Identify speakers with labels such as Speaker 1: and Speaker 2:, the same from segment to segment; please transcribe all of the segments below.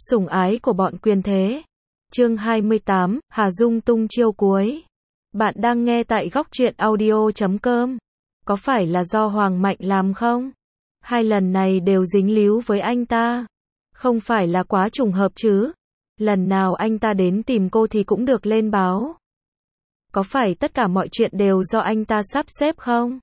Speaker 1: Sủng ái của bọn quyền thế. Chương 28, Hà Dung tung chiêu cuối. Bạn đang nghe tại góc truyện audio.com. Có phải là do Hoàng Mạnh làm không? Hai lần này đều dính líu với anh ta. Không phải là quá trùng hợp chứ? Lần nào anh ta đến tìm cô thì cũng được lên báo. Có phải tất cả mọi chuyện đều do anh ta sắp xếp không?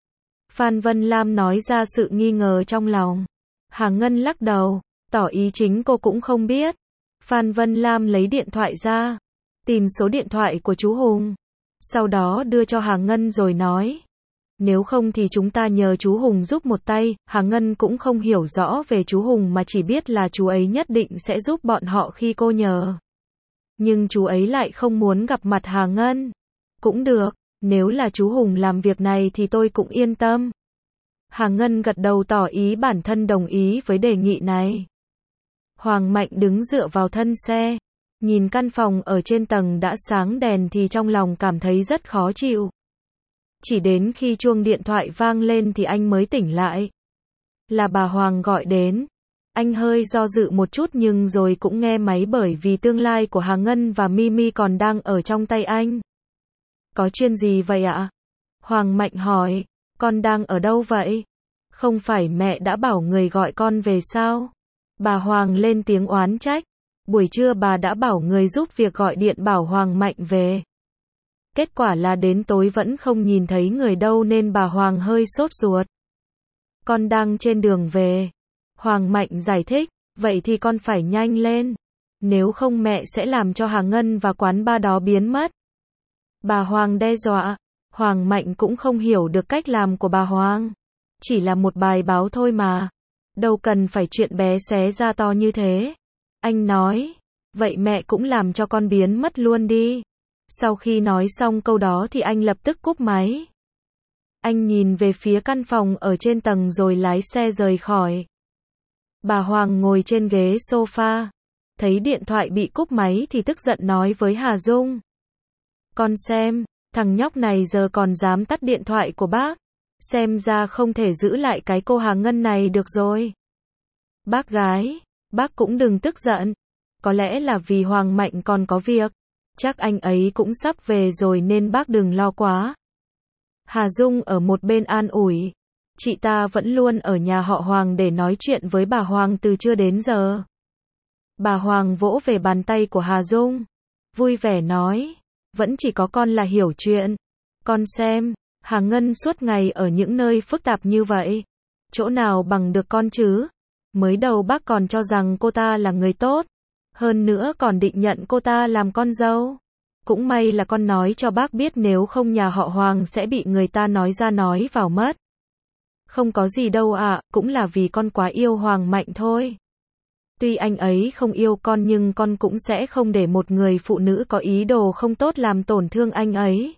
Speaker 1: Phan Vân Lam nói ra sự nghi ngờ trong lòng. Hà Ngân lắc đầu, tỏ ý chính cô cũng không biết. Phan Vân Lam lấy điện thoại ra, tìm số điện thoại của chú Hùng. Sau đó đưa cho Hà Ngân rồi nói. Nếu không thì chúng ta nhờ chú Hùng giúp một tay. Hà Ngân cũng không hiểu rõ về chú Hùng mà chỉ biết là chú ấy nhất định sẽ giúp bọn họ khi cô nhờ. Nhưng chú ấy lại không muốn gặp mặt Hà Ngân. Cũng được, nếu là chú Hùng làm việc này thì tôi cũng yên tâm. Hà Ngân gật đầu tỏ ý bản thân đồng ý với đề nghị này. Hoàng Mạnh đứng dựa vào thân xe, nhìn căn phòng ở trên tầng đã sáng đèn thì trong lòng cảm thấy rất khó chịu. Chỉ đến khi chuông điện thoại vang lên thì anh mới tỉnh lại. Là bà Hoàng gọi đến. Anh hơi do dự một chút nhưng rồi cũng nghe máy bởi vì tương lai của Hà Ngân và Mimi còn đang ở trong tay anh. Có chuyện gì vậy ạ? Hoàng Mạnh hỏi, con đang ở đâu vậy? Không phải mẹ đã bảo người gọi con về sao? Bà Hoàng lên tiếng oán trách. Buổi trưa bà đã bảo người giúp việc gọi điện bảo Hoàng Mạnh về. Kết quả là đến tối vẫn không nhìn thấy người đâu nên bà Hoàng hơi sốt ruột. Con đang trên đường về. Hoàng Mạnh giải thích, vậy thì con phải nhanh lên. Nếu không mẹ sẽ làm cho Hà Ngân và quán bar đó biến mất. Bà Hoàng đe dọa. Hoàng Mạnh cũng không hiểu được cách làm của bà Hoàng. Chỉ là một bài báo thôi mà. Đâu cần phải chuyện bé xé ra to như thế. Anh nói, vậy mẹ cũng làm cho con biến mất luôn đi. Sau khi nói xong câu đó thì anh lập tức cúp máy. Anh nhìn về phía căn phòng ở trên tầng rồi lái xe rời khỏi. Bà Hoàng ngồi trên ghế sofa. Thấy điện thoại bị cúp máy thì tức giận nói với Hà Dung. Con xem, thằng nhóc này giờ còn dám tắt điện thoại của bác. Xem ra không thể giữ lại cái cô Hà Ngân này được rồi. Bác gái, bác cũng đừng tức giận. Có lẽ là vì Hoàng Mạnh còn có việc. Chắc anh ấy cũng sắp về rồi nên bác đừng lo quá. Hà Dung ở một bên an ủi. Chị ta vẫn luôn ở nhà họ Hoàng để nói chuyện với bà Hoàng từ trưa đến giờ. Bà Hoàng vỗ về bàn tay của Hà Dung. Vui vẻ nói. Vẫn chỉ có con là hiểu chuyện. Con xem, Hà Ngân suốt ngày ở những nơi phức tạp như vậy. Chỗ nào bằng được con chứ? Mới đầu bác còn cho rằng cô ta là người tốt. Hơn nữa còn định nhận cô ta làm con dâu. Cũng may là con nói cho bác biết nếu không nhà họ Hoàng sẽ bị người ta nói ra nói vào mất. Không có gì đâu ạ, cũng là vì con quá yêu Hoàng Mạnh thôi. Tuy anh ấy không yêu con nhưng con cũng sẽ không để một người phụ nữ có ý đồ không tốt làm tổn thương anh ấy.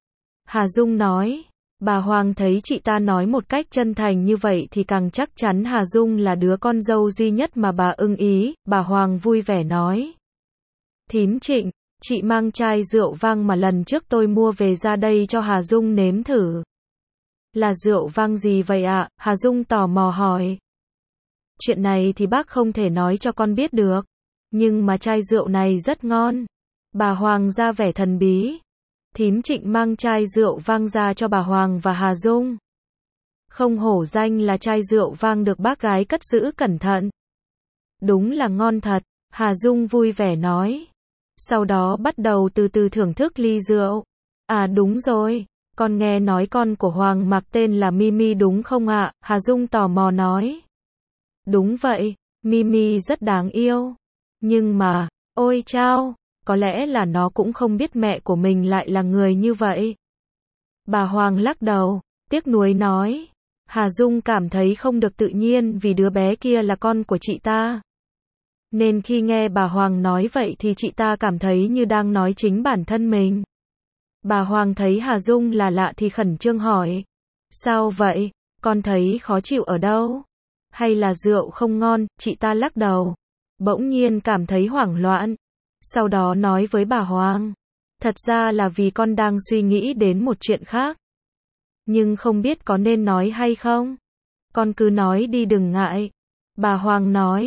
Speaker 1: Hà Dung nói. Bà Hoàng thấy chị ta nói một cách chân thành như vậy thì càng chắc chắn Hà Dung là đứa con dâu duy nhất mà bà ưng ý. Bà Hoàng vui vẻ nói. Thím Trịnh, chị mang chai rượu vang mà lần trước tôi mua về ra đây cho Hà Dung nếm thử. Là rượu vang gì vậy ạ? Hà Dung tò mò hỏi. Chuyện này thì bác không thể nói cho con biết được. Nhưng mà chai rượu này rất ngon. Bà Hoàng ra vẻ thần bí. Thím Trịnh mang chai rượu vang ra cho bà Hoàng và Hà Dung. Không hổ danh là chai rượu vang được bác gái cất giữ cẩn thận. Đúng là ngon thật, Hà Dung vui vẻ nói. Sau đó bắt đầu từ từ thưởng thức ly rượu. À đúng rồi, con nghe nói con của Hoàng Mạc tên là Mimi đúng không ạ? Hà Dung tò mò nói. Đúng vậy, Mimi rất đáng yêu. Nhưng mà, ôi chao, có lẽ là nó cũng không biết mẹ của mình lại là người như vậy. Bà Hoàng lắc đầu, tiếc nuối nói. Hà Dung cảm thấy không được tự nhiên vì đứa bé kia là con của chị ta. Nên khi nghe bà Hoàng nói vậy thì chị ta cảm thấy như đang nói chính bản thân mình. Bà Hoàng thấy Hà Dung là lạ thì khẩn trương hỏi. Sao vậy? Con thấy khó chịu ở đâu? Hay là rượu không ngon? Chị ta lắc đầu. Bỗng nhiên cảm thấy hoảng loạn. Sau đó nói với bà Hoàng. Thật ra là vì con đang suy nghĩ đến một chuyện khác. Nhưng không biết có nên nói hay không? Con cứ nói đi đừng ngại. Bà Hoàng nói.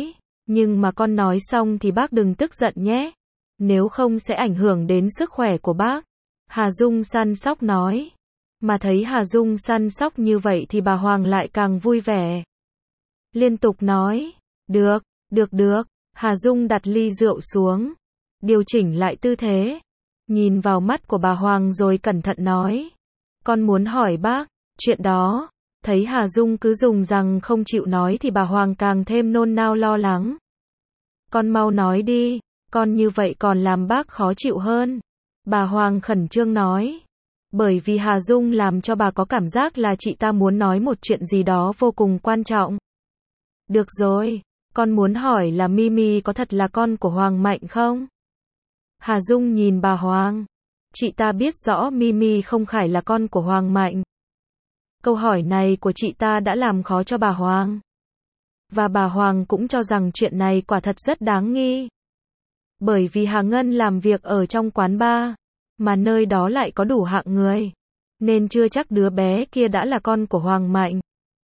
Speaker 1: Nhưng mà con nói xong thì bác đừng tức giận nhé. Nếu không sẽ ảnh hưởng đến sức khỏe của bác. Hà Dung săn sóc nói. Mà thấy Hà Dung săn sóc như vậy thì bà Hoàng lại càng vui vẻ. Liên tục nói. Được, được được. Hà Dung đặt ly rượu xuống. Điều chỉnh lại tư thế. Nhìn vào mắt của bà Hoàng rồi cẩn thận nói. Con muốn hỏi bác, chuyện đó. Thấy Hà Dung cứ dùng rằng không chịu nói thì bà Hoàng càng thêm nôn nao lo lắng. Con mau nói đi, con như vậy còn làm bác khó chịu hơn. Bà Hoàng khẩn trương nói. Bởi vì Hà Dung làm cho bà có cảm giác là chị ta muốn nói một chuyện gì đó vô cùng quan trọng. Được rồi, con muốn hỏi là Mimi có thật là con của Hoàng Mạnh không? Hà Dung nhìn bà Hoàng. Chị ta biết rõ Mimi không phải là con của Hoàng Mạnh. Câu hỏi này của chị ta đã làm khó cho bà Hoàng. Và bà Hoàng cũng cho rằng chuyện này quả thật rất đáng nghi. Bởi vì Hà Ngân làm việc ở trong quán bar, mà nơi đó lại có đủ hạng người, nên chưa chắc đứa bé kia đã là con của Hoàng Mạnh.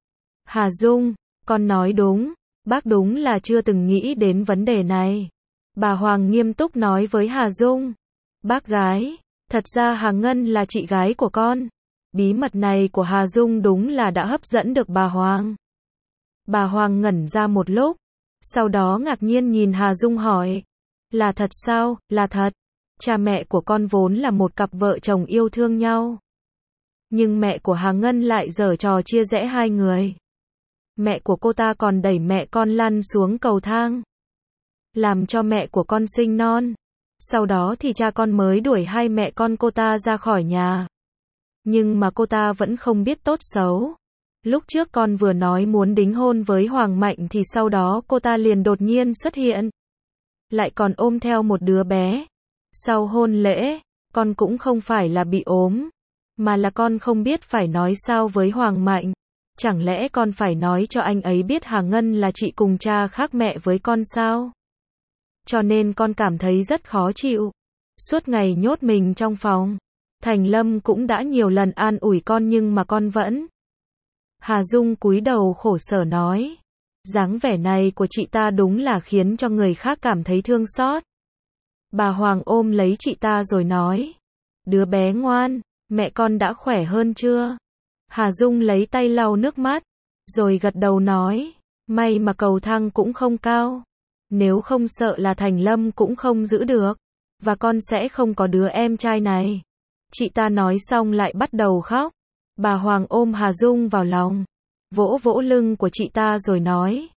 Speaker 1: Hà Dung, con nói đúng, bác đúng là chưa từng nghĩ đến vấn đề này. Bà Hoàng nghiêm túc nói với Hà Dung. Bác gái, thật ra Hà Ngân là chị gái của con. Bí mật này của Hà Dung đúng là đã hấp dẫn được bà Hoàng. Bà Hoàng ngẩn ra một lúc, sau đó ngạc nhiên nhìn Hà Dung hỏi. Là thật sao? Là thật. Cha mẹ của con vốn là một cặp vợ chồng yêu thương nhau. Nhưng mẹ của Hà Ngân lại giở trò chia rẽ hai người. Mẹ của cô ta còn đẩy mẹ con lăn xuống cầu thang, làm cho mẹ của con sinh non. Sau đó thì cha con mới đuổi hai mẹ con cô ta ra khỏi nhà. Nhưng mà cô ta vẫn không biết tốt xấu. Lúc trước con vừa nói muốn đính hôn với Hoàng Mạnh thì sau đó cô ta liền đột nhiên xuất hiện. Lại còn ôm theo một đứa bé. Sau hôn lễ, con cũng không phải là bị ốm, mà là con không biết phải nói sao với Hoàng Mạnh. Chẳng lẽ con phải nói cho anh ấy biết Hà Ngân là chị cùng cha khác mẹ với con sao? Cho nên con cảm thấy rất khó chịu. Suốt ngày nhốt mình trong phòng. Thành Lâm cũng đã nhiều lần an ủi con nhưng mà con vẫn. Hà Dung cúi đầu khổ sở nói. Dáng vẻ này của chị ta đúng là khiến cho người khác cảm thấy thương xót. Bà Hoàng ôm lấy chị ta rồi nói. Đứa bé ngoan, mẹ con đã khỏe hơn chưa? Hà Dung lấy tay lau nước mắt, rồi gật đầu nói. May mà cầu thang cũng không cao. Nếu không sợ là Thành Lâm cũng không giữ được. Và con sẽ không có đứa em trai này. Chị ta nói xong lại bắt đầu khóc. Bà Hoàng ôm Hà Dung vào lòng, vỗ vỗ lưng của chị ta rồi nói.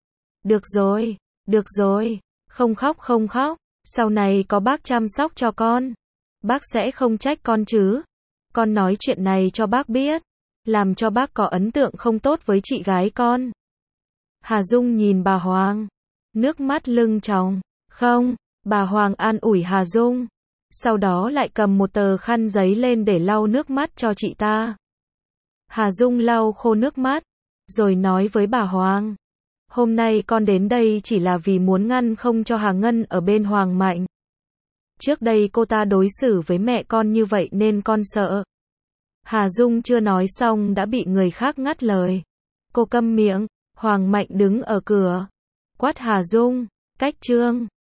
Speaker 1: Được rồi, không khóc không khóc. Sau này có bác chăm sóc cho con. Bác sẽ không trách con chứ. Con nói chuyện này cho bác biết, làm cho bác có ấn tượng không tốt với chị gái con. Hà Dung nhìn bà Hoàng, nước mắt lưng tròng. Không, bà Hoàng an ủi Hà Dung. Sau đó lại cầm một tờ khăn giấy lên để lau nước mắt cho chị ta. Hà Dung lau khô nước mắt, rồi nói với bà Hoàng. Hôm nay con đến đây chỉ là vì muốn ngăn không cho Hà Ngân ở bên Hoàng Mạnh. Trước đây cô ta đối xử với mẹ con như vậy nên con sợ. Hà Dung chưa nói xong đã bị người khác ngắt lời. Cô câm miệng. Hoàng Mạnh đứng ở cửa, quát Hà Dung, cách chương.